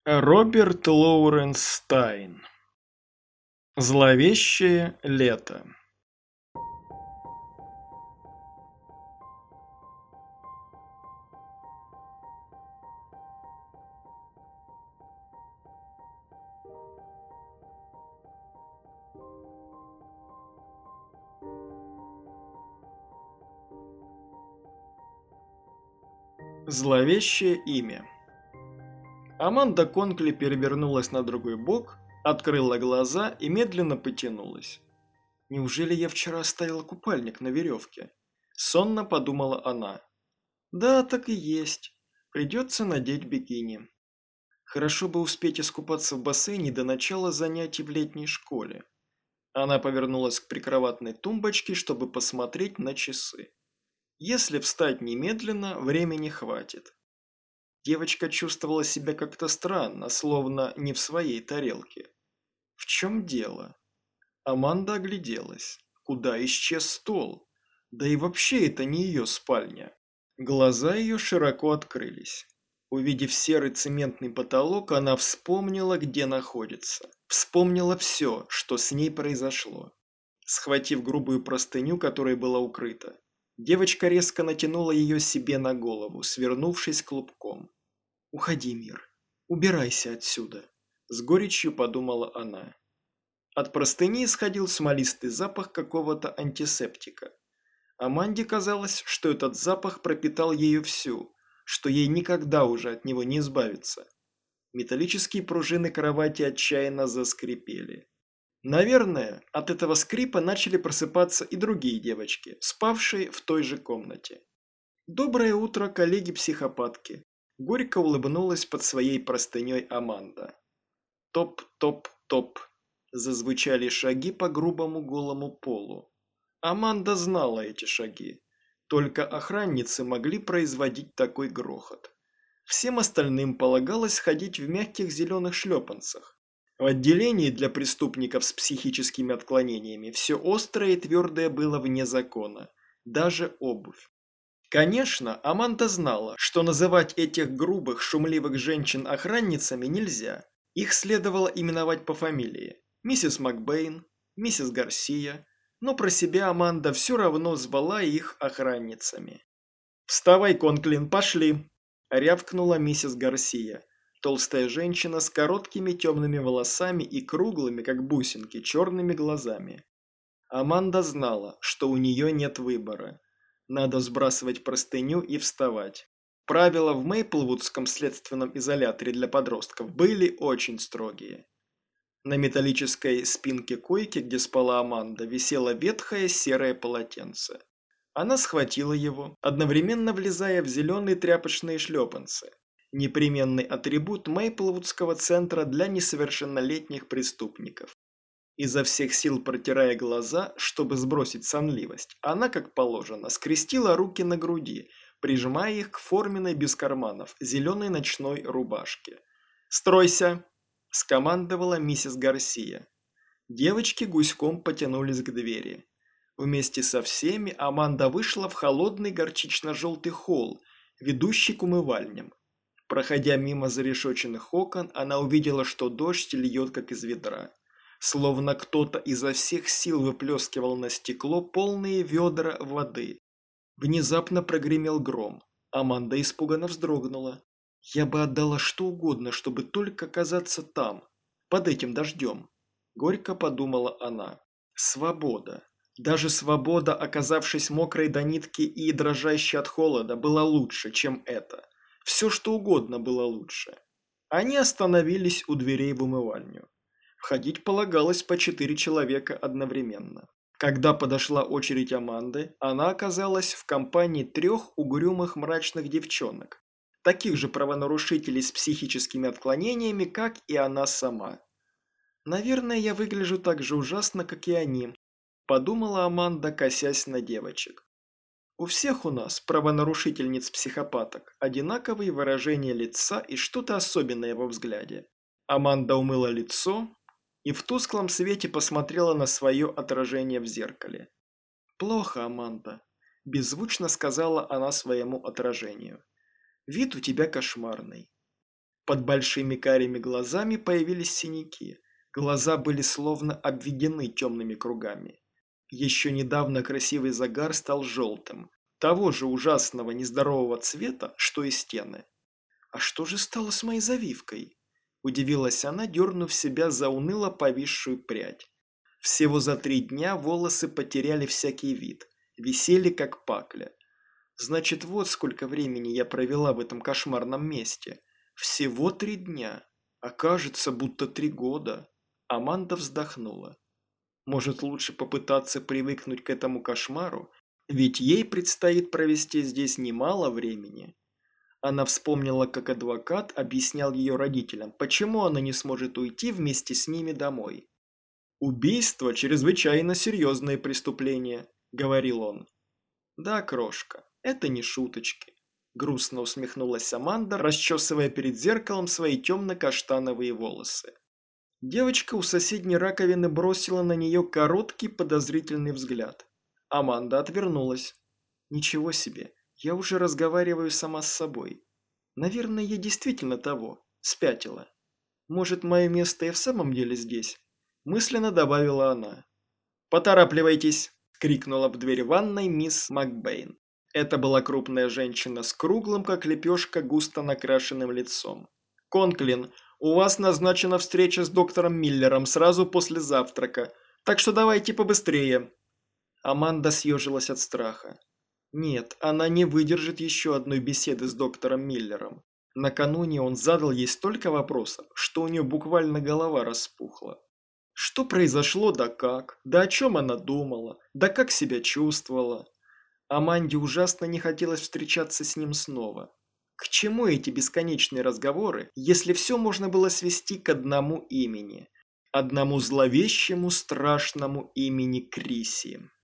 Роберт Лоуренс Стайн. Зловещее лето. Зловещее имя. Аманда Конкли перевернулась на другой бок, открыла глаза и медленно потянулась. «Неужели я вчера оставила купальник на веревке?» Сонно подумала она. «Да, так и есть. Придется надеть бикини. Хорошо бы успеть искупаться в бассейне до начала занятий в летней школе». Она повернулась к прикроватной тумбочке, чтобы посмотреть на часы. Если встать немедленно, времени хватит. Девочка чувствовала себя как-то странно, словно не в своей тарелке. В чем дело? Аманда огляделась. Куда исчез стол? Да и вообще это не ее спальня. Глаза ее широко открылись. Увидев серый цементный потолок, она вспомнила, где находится. Вспомнила все, что с ней произошло. Схватив грубую простыню, которой была укрыта, девочка резко натянула ее себе на голову, свернувшись клубком. «Уходи, мир. Убирайся отсюда», – с горечью подумала она. От простыни исходил смолистый запах какого-то антисептика. Аманде казалось, что этот запах пропитал ею всю, что ей никогда уже от него не избавиться. Металлические пружины кровати отчаянно заскрипели. Наверное, от этого скрипа начали просыпаться и другие девочки, спавшие в той же комнате. «Доброе утро, коллеги-психопатки!» Горько улыбнулась под своей простыней Аманда. Топ-топ-топ. Зазвучали шаги по грубому голому полу. Аманда знала эти шаги. Только охранницы могли производить такой грохот. Всем остальным полагалось ходить в мягких зеленых шлепанцах. В отделении для преступников с психическими отклонениями все острое и твердое было вне закона. Даже обувь. Конечно, Аманда знала, что называть этих грубых, шумливых женщин охранницами нельзя. Их следовало именовать по фамилии. Миссис Макбейн, миссис Гарсия. Но про себя Аманда все равно звала их охранницами. «Вставай, Конклин, пошли!» – рявкнула миссис Гарсия. Толстая женщина с короткими темными волосами и круглыми, как бусинки, черными глазами. Аманда знала, что у нее нет выбора. Надо сбрасывать простыню и вставать. Правила в Мейплвудском следственном изоляторе для подростков были очень строгие. На металлической спинке койки, где спала Аманда, висело ветхое серое полотенце. Она схватила его, одновременно влезая в зеленые тряпочные шлепанцы. Непременный атрибут Мейплвудского центра для несовершеннолетних преступников. Изо всех сил протирая глаза, чтобы сбросить сонливость, она, как положено, скрестила руки на груди, прижимая их к форменной без карманов зеленой ночной рубашке. «Стройся!» – скомандовала миссис Гарсия. Девочки гуськом потянулись к двери. Вместе со всеми Аманда вышла в холодный горчично-желтый холл, ведущий к умывальням. Проходя мимо зарешоченных окон, она увидела, что дождь льет, как из ведра. Словно кто-то изо всех сил выплескивал на стекло полные ведра воды. Внезапно прогремел гром. Аманда испуганно вздрогнула. «Я бы отдала что угодно, чтобы только оказаться там, под этим дождем», – горько подумала она. Свобода. Даже свобода, оказавшись мокрой до нитки и дрожащей от холода, была лучше, чем это. Все что угодно было лучше. Они остановились у дверей в умывальню. Входить полагалось по 4 человека одновременно. Когда подошла очередь Аманды, она оказалась в компании 3 угрюмых мрачных девчонок, таких же правонарушителей с психическими отклонениями, как и она сама. «Наверное, я выгляжу так же ужасно, как и они», – подумала Аманда, косясь на девочек. «У всех у нас, правонарушительниц-психопаток, одинаковые выражения лица и что-то особенное во взгляде». Аманда умыла лицо и в тусклом свете посмотрела на свое отражение в зеркале. «Плохо, Аманда», – беззвучно сказала она своему отражению. «Вид у тебя кошмарный». Под большими карими глазами появились синяки. Глаза были словно обведены темными кругами. Еще недавно красивый загар стал желтым, того же ужасного нездорового цвета, что и стены. «А что же стало с моей завивкой?» – удивилась она, дернув себя за уныло повисшую прядь. Всего за 3 дня волосы потеряли всякий вид, висели как пакля. Значит, вот сколько времени я провела в этом кошмарном месте. Всего 3 дня, а кажется, будто 3 года. Аманда вздохнула. Может, лучше попытаться привыкнуть к этому кошмару, ведь ей предстоит провести здесь немало времени. Она вспомнила, как адвокат объяснял ее родителям, почему она не сможет уйти вместе с ними домой. «Убийство – чрезвычайно серьезное преступление», – говорил он. «Да, крошка, это не шуточки», – грустно усмехнулась Аманда, расчесывая перед зеркалом свои темно-каштановые волосы. Девочка у соседней раковины бросила на нее короткий подозрительный взгляд. Аманда отвернулась. «Ничего себе, я уже разговариваю сама с собой. Наверное, я действительно того, спятила. Может, мое место и в самом деле здесь?» Мысленно добавила она. «Поторапливайтесь!» – крикнула в дверь ванной мисс Макбейн. Это была крупная женщина с круглым, как лепешка, густо накрашенным лицом. «Конклин, у вас назначена встреча с доктором Миллером сразу после завтрака, так что давайте побыстрее!» Аманда съежилась от страха. Нет, она не выдержит еще одной беседы с доктором Миллером. Накануне он задал ей столько вопросов, что у нее буквально голова распухла. Что произошло, да как, да о чем она думала, да как себя чувствовала. Аманде ужасно не хотелось встречаться с ним снова. К чему эти бесконечные разговоры, если все можно было свести к одному имени? Одному зловещему, страшному имени Криси.